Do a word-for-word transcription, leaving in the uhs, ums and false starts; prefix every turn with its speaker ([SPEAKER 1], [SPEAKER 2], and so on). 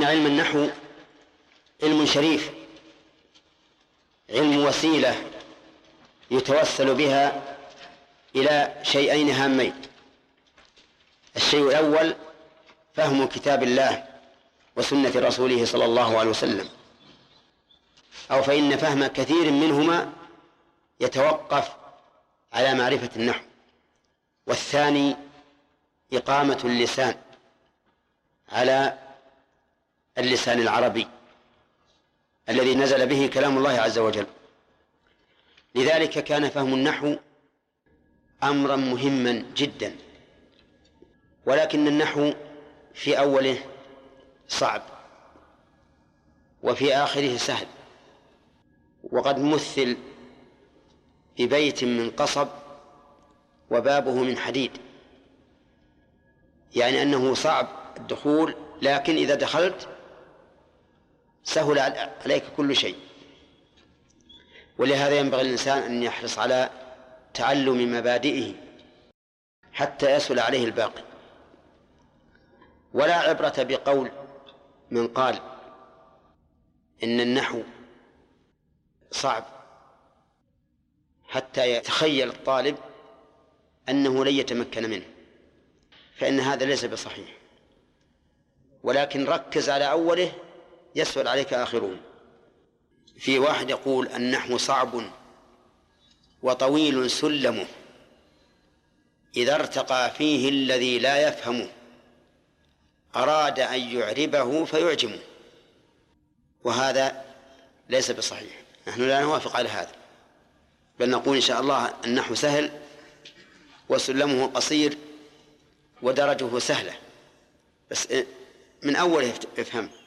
[SPEAKER 1] علم النحو علم شريف، علم وسيلة يتوسل بها إلى شيئين هامين. الشيء الأول فهم كتاب الله وسنة رسوله صلى الله عليه وسلم، أو فإن فهم كثير منهما يتوقف على معرفة النحو. والثاني إقامة اللسان على اللسان العربي الذي نزل به كلام الله عز وجل. لذلك كان فهم النحو أمرا مهما جدا، ولكن النحو في أوله صعب وفي آخره سهل. وقد مثل ببيت من قصب وبابه من حديد، يعني أنه صعب الدخول، لكن إذا دخلت سهل عليك كل شيء. ولهذا ينبغي الإنسان أن يحرص على تعلم مبادئه حتى يسهل عليه الباقي. ولا عبرة بقول من قال إن النحو صعب حتى يتخيل الطالب أنه لن يتمكن منه، فإن هذا ليس بصحيح، ولكن ركز على أوله يسهل عليك آخره. في واحد يقول النحو صعب وطويل سلمه، إذا ارتقى فيه الذي لا يفهم أراد أن يعربه فيعجمه، وهذا ليس بصحيح. نحن لا نوافق على هذا، بل نقول إن شاء الله النحو سهل وسلمه قصير ودرجه سهلة، بس من أوله افهم.